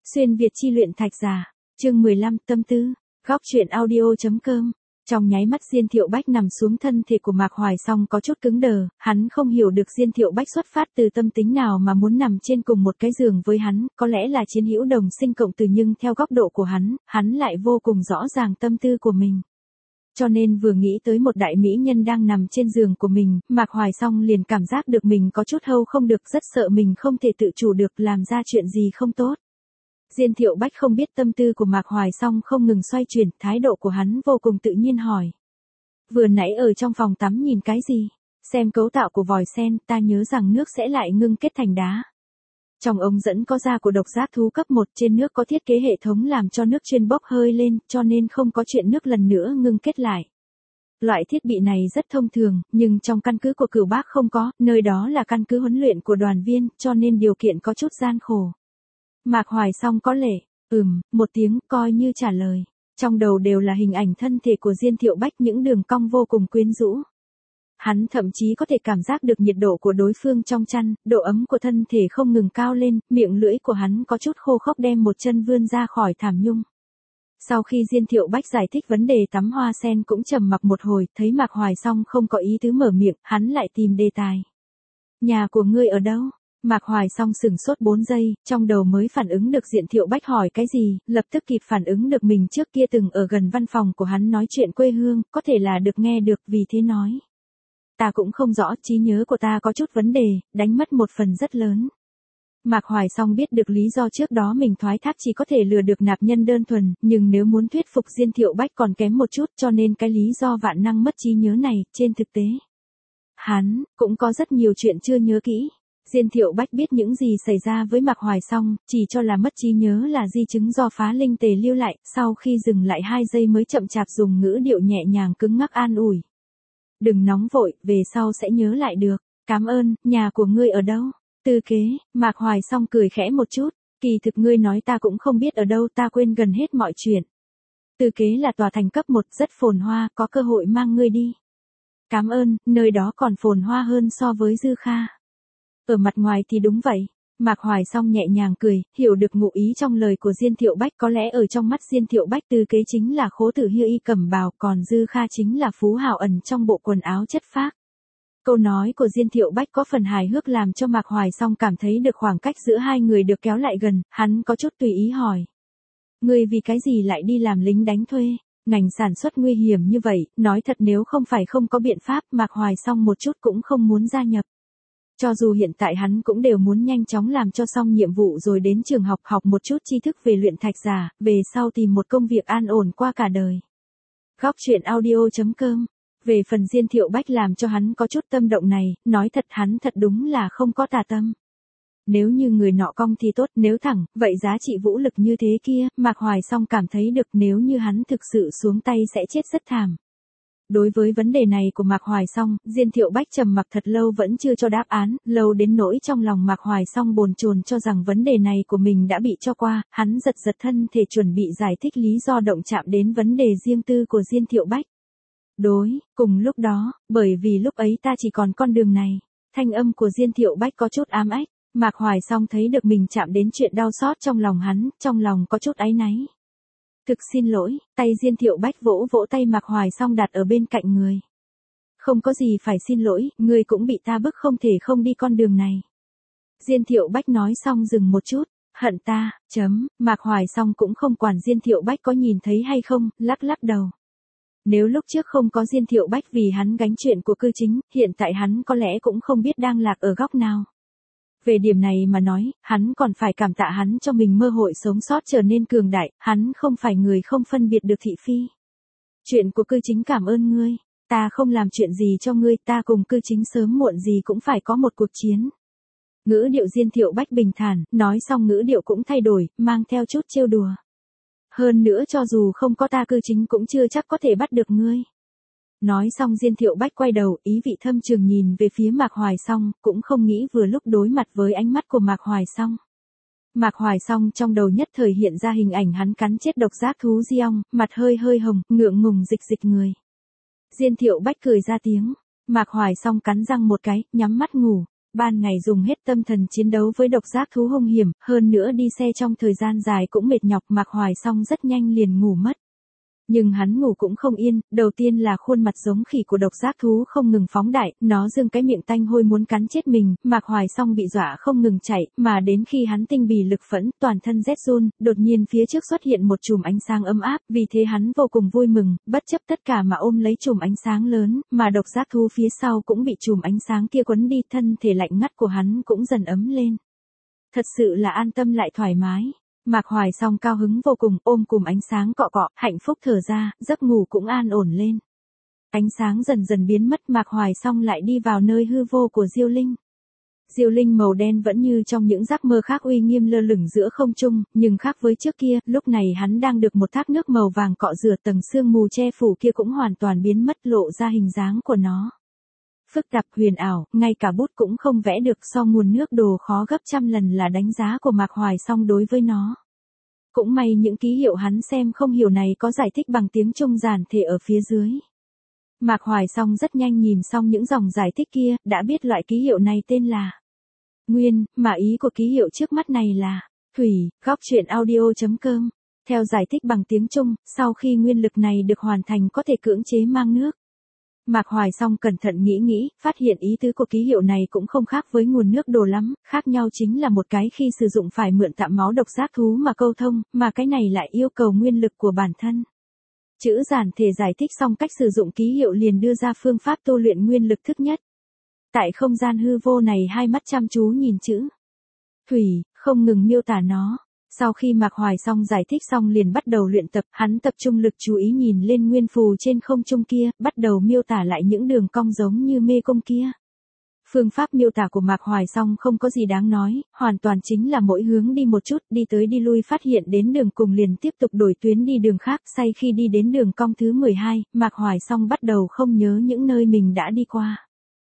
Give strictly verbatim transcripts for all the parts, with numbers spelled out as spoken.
Xuyên Việt chi luyện thạch giả, chương mười lăm tâm tư, góc truyện audio.com. Trong nháy mắt Diên Thiệu Bách nằm xuống thân thể của Mạc Hoài Song có chút cứng đờ, hắn không hiểu được Diên Thiệu Bách xuất phát từ tâm tính nào mà muốn nằm trên cùng một cái giường với hắn, có lẽ là chiến hữu đồng sinh cộng từ nhưng theo góc độ của hắn, hắn lại vô cùng rõ ràng tâm tư của mình. Cho nên vừa nghĩ tới một đại mỹ nhân đang nằm trên giường của mình, Mạc Hoài Song liền cảm giác được mình có chút hâu không được, rất sợ mình không thể tự chủ được làm ra chuyện gì không tốt. Diên Thiệu Bách không biết tâm tư của Mạc Hoài Song không ngừng xoay chuyển, thái độ của hắn vô cùng tự nhiên hỏi. Vừa nãy ở trong phòng tắm nhìn cái gì? Xem cấu tạo của vòi sen, ta nhớ rằng nước sẽ lại ngưng kết thành đá. Trong ống dẫn có da của độc giác thú cấp một, trên nước có thiết kế hệ thống làm cho nước chuyên bốc hơi lên, cho nên không có chuyện nước lần nữa ngưng kết lại. Loại thiết bị này rất thông thường, nhưng trong căn cứ của Cửu Bác không có, nơi đó là căn cứ huấn luyện của đoàn viên, cho nên điều kiện có chút gian khổ. Mạc Hoài Song có lệ, ừm, một tiếng coi như trả lời. Trong đầu đều là hình ảnh thân thể của Diên Thiệu Bách, những đường cong vô cùng quyến rũ. Hắn thậm chí có thể cảm giác được nhiệt độ của đối phương trong chăn, độ ấm của thân thể không ngừng cao lên, miệng lưỡi của hắn có chút khô khốc đem một chân vươn ra khỏi thảm nhung. Sau khi Diên Thiệu Bách giải thích vấn đề tắm hoa sen cũng trầm mặc một hồi, thấy Mạc Hoài Song không có ý tứ mở miệng, hắn lại tìm đề tài. Nhà của ngươi ở đâu? Mạc Hoài Song sửng sốt bốn giây, trong đầu mới phản ứng được Diên Thiệu Bách hỏi cái gì, lập tức kịp phản ứng được mình trước kia từng ở gần văn phòng của hắn nói chuyện quê hương, có thể là được nghe được, vì thế nói. Ta cũng không rõ, trí nhớ của ta có chút vấn đề, đánh mất một phần rất lớn. Mạc Hoài Song biết được lý do trước đó mình thoái thác chỉ có thể lừa được nạp nhân đơn thuần, nhưng nếu muốn thuyết phục Diên Thiệu Bách còn kém một chút, cho nên cái lý do vạn năng mất trí nhớ này, trên thực tế. Hắn, cũng có rất nhiều chuyện chưa nhớ kỹ. Diên Thiệu Bách biết những gì xảy ra với Mạc Hoài Song, chỉ cho là mất trí nhớ là di chứng do phá linh tề lưu lại, sau khi dừng lại hai giây mới chậm chạp dùng ngữ điệu nhẹ nhàng cứng ngắc an ủi. Đừng nóng vội, về sau sẽ nhớ lại được, cảm ơn, nhà của ngươi ở đâu? Tư kế, Mạc Hoài Song cười khẽ một chút, kỳ thực ngươi nói ta cũng không biết ở đâu, ta quên gần hết mọi chuyện. Tư kế là tòa thành cấp một rất phồn hoa, có cơ hội mang ngươi đi. Cảm ơn, nơi đó còn phồn hoa hơn so với Dư Kha. Ở mặt ngoài thì đúng vậy. Mạc Hoài Song nhẹ nhàng cười, hiểu được ngụ ý trong lời của Diên Thiệu Bách, có lẽ ở trong mắt Diên Thiệu Bách Tư kế chính là khố tử hiêu y cẩm bào, còn Dư Kha chính là phú hào ẩn trong bộ quần áo chất phác. Câu nói của Diên Thiệu Bách có phần hài hước làm cho Mạc Hoài Song cảm thấy được khoảng cách giữa hai người được kéo lại gần, hắn có chút tùy ý hỏi. Ngươi vì cái gì lại đi làm lính đánh thuê? Ngành sản xuất nguy hiểm như vậy, nói thật nếu không phải không có biện pháp, Mạc Hoài Song một chút cũng không muốn gia nhập. Cho dù hiện tại hắn cũng đều muốn nhanh chóng làm cho xong nhiệm vụ rồi đến trường học học một chút tri thức về luyện thạch giả, về sau tìm một công việc an ổn qua cả đời. Góc truyện audio.com. Về phần Diên Thiệu Bách làm cho hắn có chút tâm động này, nói thật hắn thật đúng là không có tà tâm. Nếu như người nọ cong thì tốt, nếu thẳng, vậy giá trị vũ lực như thế kia, Mạc Hoài Song cảm thấy được, nếu như hắn thực sự xuống tay sẽ chết rất thảm. Đối với vấn đề này của Mạc Hoài Song, Diên Thiệu Bách trầm mặc thật lâu vẫn chưa cho đáp án, lâu đến nỗi trong lòng Mạc Hoài Song bồn chồn cho rằng vấn đề này của mình đã bị cho qua, hắn giật giật thân thể chuẩn bị giải thích lý do động chạm đến vấn đề riêng tư của Diên Thiệu Bách. Đối, cùng lúc đó, bởi vì lúc ấy ta chỉ còn con đường này, thanh âm của Diên Thiệu Bách có chút ám ách, Mạc Hoài Song thấy được mình chạm đến chuyện đau xót trong lòng hắn, trong lòng có chút áy náy. Thực xin lỗi, tay Diên Thiệu Bách vỗ vỗ tay Mạc Hoài Song đặt ở bên cạnh người. Không có gì phải xin lỗi, ngươi cũng bị ta bức không thể không đi con đường này. Diên Thiệu Bách nói xong dừng một chút, hận ta, chấm, Mạc Hoài Song cũng không quản Diên Thiệu Bách có nhìn thấy hay không, lắc lắc đầu. Nếu lúc trước không có Diên Thiệu Bách vì hắn gánh chuyện của cư chính, hiện tại hắn có lẽ cũng không biết đang lạc ở góc nào. Về điểm này mà nói, hắn còn phải cảm tạ hắn cho mình mơ hội sống sót trở nên cường đại, hắn không phải người không phân biệt được thị phi. Chuyện của cư chính cảm ơn ngươi, ta không làm chuyện gì cho ngươi, ta cùng cư chính sớm muộn gì cũng phải có một cuộc chiến. Ngữ điệu Diên Thiệu Bách bình thản, nói xong ngữ điệu cũng thay đổi, mang theo chút trêu đùa. Hơn nữa cho dù không có ta cư chính cũng chưa chắc có thể bắt được ngươi. Nói xong Diên Thiệu Bách quay đầu, ý vị thâm trường nhìn về phía Mạc Hoài Song, cũng không nghĩ vừa lúc đối mặt với ánh mắt của Mạc Hoài Song. Mạc Hoài Song trong đầu nhất thời hiện ra hình ảnh hắn cắn chết độc giác thú di ong, mặt hơi hơi hồng, ngượng ngùng dịch dịch người. Diên Thiệu Bách cười ra tiếng, Mạc Hoài Song cắn răng một cái, nhắm mắt ngủ. ban ngày dùng hết tâm thần chiến đấu với độc giác thú hung hiểm, hơn nữa đi xe trong thời gian dài cũng mệt nhọc, Mạc Hoài Song rất nhanh liền ngủ mất. Nhưng hắn ngủ cũng không yên, đầu tiên là khuôn mặt giống khỉ của độc giác thú không ngừng phóng đại, nó giương cái miệng tanh hôi muốn cắn chết mình, Mạc Hoài Song bị dọa không ngừng chạy, mà đến khi hắn tinh bì lực phẫn, toàn thân rét run, đột nhiên phía trước xuất hiện một chùm ánh sáng ấm áp, vì thế hắn vô cùng vui mừng, bất chấp tất cả mà ôm lấy chùm ánh sáng lớn, mà độc giác thú phía sau cũng bị chùm ánh sáng kia quấn đi, thân thể lạnh ngắt của hắn cũng dần ấm lên. Thật sự là an tâm lại thoải mái. Mạc Hoài Song cao hứng vô cùng, ôm cùm ánh sáng cọ cọ, hạnh phúc thở ra, giấc ngủ cũng an ổn lên. Ánh sáng dần dần biến mất, Mạc Hoài Song lại đi vào nơi hư vô của Diêu Linh. Diêu Linh màu đen vẫn như trong những giấc mơ khác uy nghiêm lơ lửng giữa không trung, nhưng khác với trước kia, lúc này hắn đang được một thác nước màu vàng cọ rửa, tầng sương mù che phủ kia cũng hoàn toàn biến mất, lộ ra hình dáng của nó. Phức tạp huyền ảo, ngay cả bút cũng không vẽ được, so nguồn nước đồ khó gấp trăm lần là đánh giá của Mạc Hoài Song đối với nó. Cũng may những ký hiệu hắn xem không hiểu này có giải thích bằng tiếng Trung giản thể ở phía dưới. Mạc Hoài Song rất nhanh nhìn xong những dòng giải thích kia, đã biết loại ký hiệu này tên là Nguyên, mà ý của ký hiệu trước mắt này là Thủy. Góc truyện audio chấm com. Theo giải thích bằng tiếng Trung, sau khi nguyên lực này được hoàn thành có thể cưỡng chế mang nước. Mạc Hoài Song cẩn thận nghĩ nghĩ, phát hiện ý tứ của ký hiệu này cũng không khác với nguồn nước đồ lắm, khác nhau chính là một cái khi sử dụng phải mượn tạm máu độc giác thú mà câu thông, mà cái này lại yêu cầu nguyên lực của bản thân. Chữ giản thể giải thích xong cách sử dụng ký hiệu liền đưa ra phương pháp tu luyện nguyên lực thức nhất. Tại không gian hư vô này hai mắt chăm chú nhìn chữ Thủy, không ngừng miêu tả nó. Sau khi Mạc Hoài Song giải thích xong liền bắt đầu luyện tập, hắn tập trung lực chú ý nhìn lên nguyên phù trên không trung kia, bắt đầu miêu tả lại những đường cong giống như mê cung kia. Phương pháp miêu tả của Mạc Hoài Song không có gì đáng nói, hoàn toàn chính là mỗi hướng đi một chút, đi tới đi lui phát hiện đến đường cùng liền tiếp tục đổi tuyến đi đường khác, say khi đi đến đường cong thứ mười hai, Mạc Hoài Song bắt đầu không nhớ những nơi mình đã đi qua.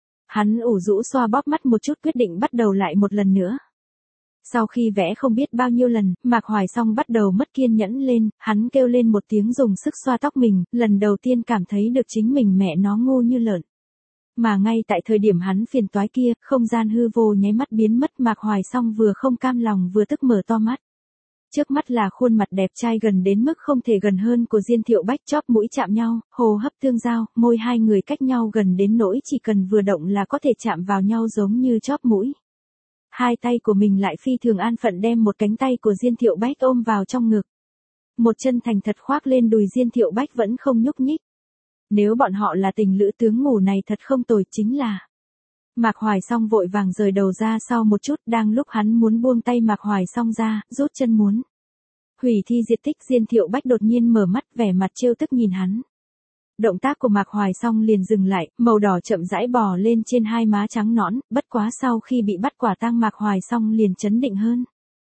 Hắn ủ rũ xoa bóp mắt một chút, quyết định bắt đầu lại một lần nữa. Sau khi vẽ không biết bao nhiêu lần, Mạc Hoài Song bắt đầu mất kiên nhẫn lên, hắn kêu lên một tiếng dùng sức xoa tóc mình, lần đầu tiên cảm thấy được chính mình mẹ nó ngu như lợn. Mà ngay tại thời điểm hắn phiền toái kia, không gian hư vô nháy mắt biến mất, Mạc Hoài Song vừa không cam lòng vừa tức mở to mắt. Trước mắt là khuôn mặt đẹp trai gần đến mức không thể gần hơn của Diên Thiệu Bách, chóp mũi chạm nhau, hô hấp tương giao, môi hai người cách nhau gần đến nỗi chỉ cần vừa động là có thể chạm vào nhau giống như chóp mũi. Hai tay của mình lại phi thường an phận đem một cánh tay của Diên Thiệu Bách ôm vào trong ngực. Một chân thành thật khoác lên đùi Diên Thiệu Bách vẫn không nhúc nhích. Nếu bọn họ là tình lữ tướng ngủ này thật không tồi, chính là. Mạc Hoài Song vội vàng rời đầu ra sau một chút, đang lúc hắn muốn buông tay Mạc Hoài Song ra, rút chân muốn hủy thi diệt tích, Diên Thiệu Bách đột nhiên mở mắt, vẻ mặt trêu tức nhìn hắn. Động tác của Mạc Hoài Song liền dừng lại, màu đỏ chậm rãi bò lên trên hai má trắng nõn, bất quá sau khi bị bắt quả tang Mạc Hoài Song liền chấn định hơn.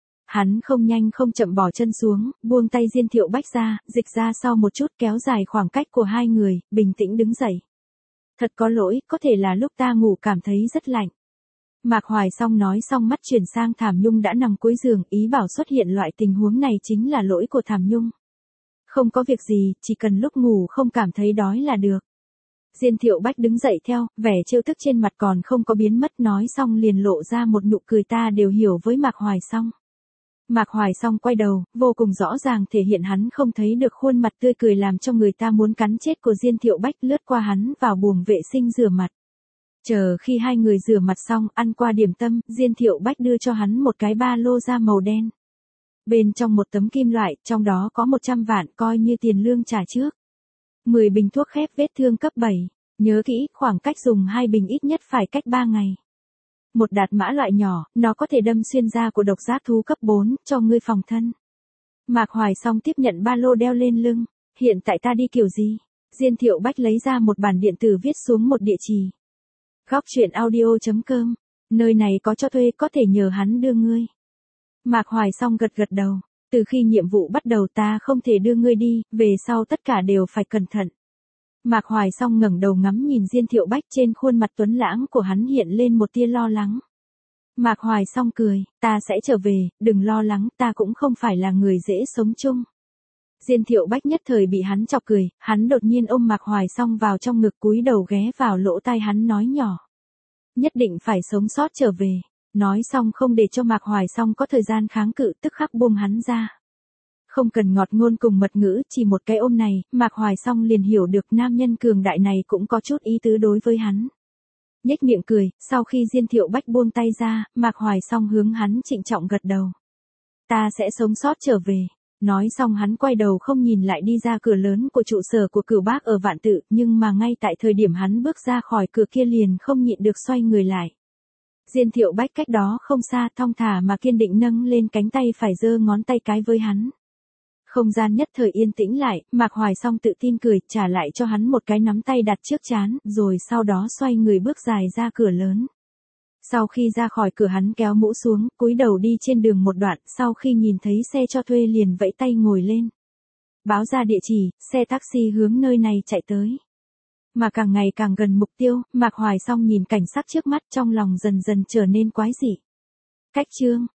Hắn không nhanh không chậm bỏ chân xuống, buông tay Diên Thiệu Bách ra, dịch ra sau một chút, kéo dài khoảng cách của hai người, bình tĩnh đứng dậy. Thật có lỗi, có thể là lúc ta ngủ cảm thấy rất lạnh. Mạc Hoài Song nói xong mắt chuyển sang Thảm Nhung đã nằm cuối giường, ý bảo xuất hiện loại tình huống này chính là lỗi của Thảm Nhung. Không có việc gì, chỉ cần lúc ngủ không cảm thấy đói là được. Diên Thiệu Bách đứng dậy theo, vẻ trêu tức trên mặt còn không có biến mất, nói xong liền lộ ra một nụ cười ta đều hiểu với Mạc Hoài Song. Mạc Hoài Song quay đầu, vô cùng rõ ràng thể hiện hắn không thấy được khuôn mặt tươi cười làm cho người ta muốn cắn chết của Diên Thiệu Bách, lướt qua hắn vào buồng vệ sinh rửa mặt. Chờ khi hai người rửa mặt xong, ăn qua điểm tâm, Diên Thiệu Bách đưa cho hắn một cái ba lô da màu đen. Bên trong một tấm kim loại, trong đó có một trăm vạn coi như tiền lương trả trước. mười bình thuốc khép vết thương cấp bảy. Nhớ kỹ, khoảng cách dùng hai bình ít nhất phải cách ba ngày. Một đạt mã loại nhỏ, nó có thể đâm xuyên da của độc giác thú cấp bốn, cho ngươi phòng thân. Mạc Hoài Song tiếp nhận ba lô đeo lên lưng. Hiện tại ta đi kiểu gì? Diên Thiệu Bách lấy ra một bản điện tử viết xuống một địa chỉ. Góc truyện audio chấm com. Nơi này có cho thuê, có thể nhờ hắn đưa ngươi. Mạc Hoài Song gật gật đầu. Từ khi nhiệm vụ bắt đầu ta không thể đưa ngươi đi, về sau tất cả đều phải cẩn thận. Mạc Hoài Song ngẩng đầu ngắm nhìn Diên Thiệu Bách, trên khuôn mặt tuấn lãng của hắn hiện lên một tia lo lắng. Mạc Hoài Song cười, ta sẽ trở về, đừng lo lắng, ta cũng không phải là người dễ sống chung. Diên Thiệu Bách nhất thời bị hắn chọc cười, hắn đột nhiên ôm Mạc Hoài Song vào trong ngực, cúi đầu ghé vào lỗ tai hắn nói nhỏ. Nhất định phải sống sót trở về. Nói xong không để cho Mạc Hoài Song có thời gian kháng cự, tức khắc buông hắn ra. Không cần ngọt ngôn cùng mật ngữ, chỉ một cái ôm này, Mạc Hoài Song liền hiểu được nam nhân cường đại này cũng có chút ý tứ đối với hắn. Nhếch miệng cười, sau khi Diên Thiệu Bách buông tay ra, Mạc Hoài Song hướng hắn trịnh trọng gật đầu. Ta sẽ sống sót trở về. Nói xong hắn quay đầu không nhìn lại đi ra cửa lớn của trụ sở của Cửu Bác ở Vạn Tự, nhưng mà ngay tại thời điểm hắn bước ra khỏi cửa kia liền không nhịn được xoay người lại. Diên Thiệu Bách cách đó không xa, thong thả mà kiên định nâng lên cánh tay phải giơ ngón tay cái với hắn. Không gian nhất thời yên tĩnh lại, Mạc Hoài Song tự tin cười, trả lại cho hắn một cái nắm tay đặt trước trán, rồi sau đó xoay người bước dài ra cửa lớn. Sau khi ra khỏi cửa hắn kéo mũ xuống, cúi đầu đi trên đường một đoạn, sau khi nhìn thấy xe cho thuê liền vẫy tay ngồi lên. Báo ra địa chỉ, xe taxi hướng nơi này chạy tới. Mà càng ngày càng gần mục tiêu, Mạc Hoài Song nhìn cảnh sắc trước mắt trong lòng dần dần trở nên quái dị. Cách chương